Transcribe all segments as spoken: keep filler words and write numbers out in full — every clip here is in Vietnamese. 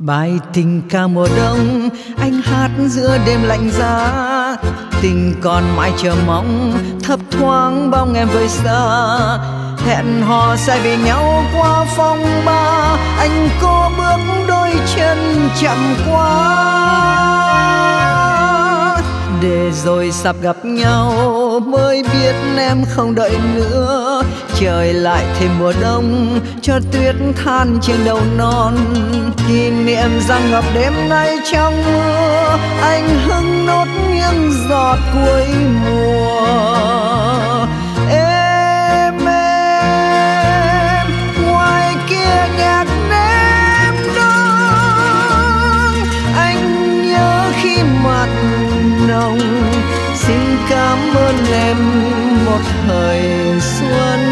Bài tình ca mùa đông anh hát giữa đêm lạnh giá, tình còn mãi chờ mong thấp thoáng bóng em vơi xa. Hẹn hò sẽ vì nhau qua phong ba, anh cố bước đôi chân chậm quá. Để rồi sắp gặp nhau mới biết em không đợi nữa, trời lại thêm mùa đông cho tuyết than trên đầu non. Kỷ niệm rằng ngập đêm nay trong mưa, anh hứng nốt những giọt cuối mùa. Em em ngoài kia nhạc đêm đông, anh nhớ khi mặt nồng. Xin cảm ơn em một thời xuân,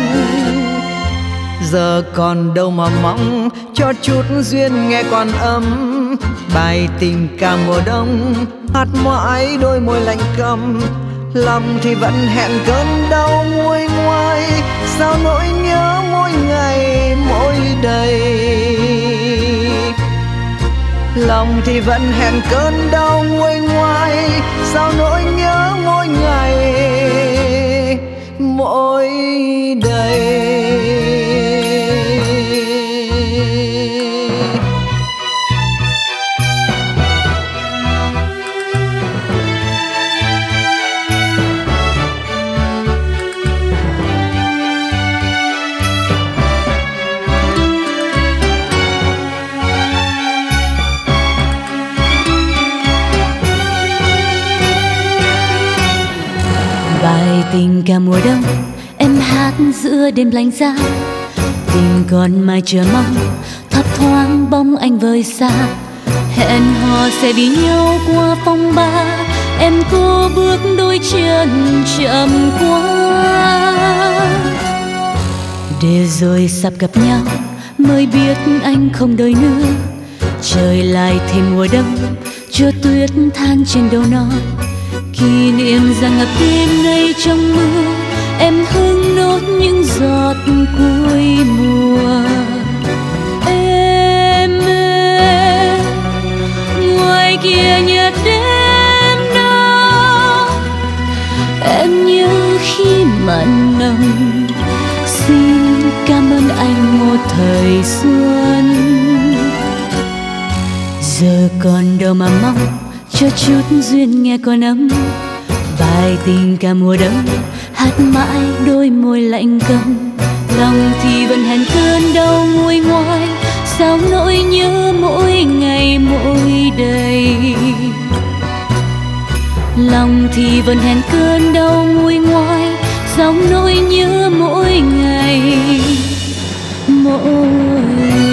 giờ còn đâu mà mong cho chút duyên nghe còn ấm. Bài tình ca mùa đông hát mãi đôi môi lạnh câm, lòng thì vẫn hẹn cơn đau nguôi ngoai. Sao nỗi nhớ mỗi ngày mỗi đầy, lòng thì vẫn hẹn cơn đau nguôi ngoai. Sao nỗi nhớ mỗi ngày mỗi đầy. Bài tình ca mùa đông em hát giữa đêm lạnh giá, tình còn mãi chờ mong thấp thoáng bóng anh vơi xa. Hẹn hò sẽ vì nhau qua phong ba, em cố bước đôi chân chậm quá. Để rồi sắp gặp nhau mới biết anh không đợi nữa, trời lại thêm mùa đông cho tuyết than trên đầu non. Kỷ niệm rằng ngập đêm nay trong mưa, em hứng nốt những giọt cuối mùa. Em ơi, ngoài kia nhật đêm đó, em nhớ khi mặn nồng. Xin cảm ơn anh một thời xuân, giờ còn đâu mà mong cho chút duyên nghe còn ấm. Bài tình ca mùa đông hát mãi đôi môi lạnh câm, lòng thì vẫn hẹn cơn đau nguôi ngoai. Sao nỗi nhớ mỗi ngày mỗi đầy, lòng thì vẫn hẹn cơn đau nguôi ngoai. Sao nỗi nhớ mỗi ngày mỗi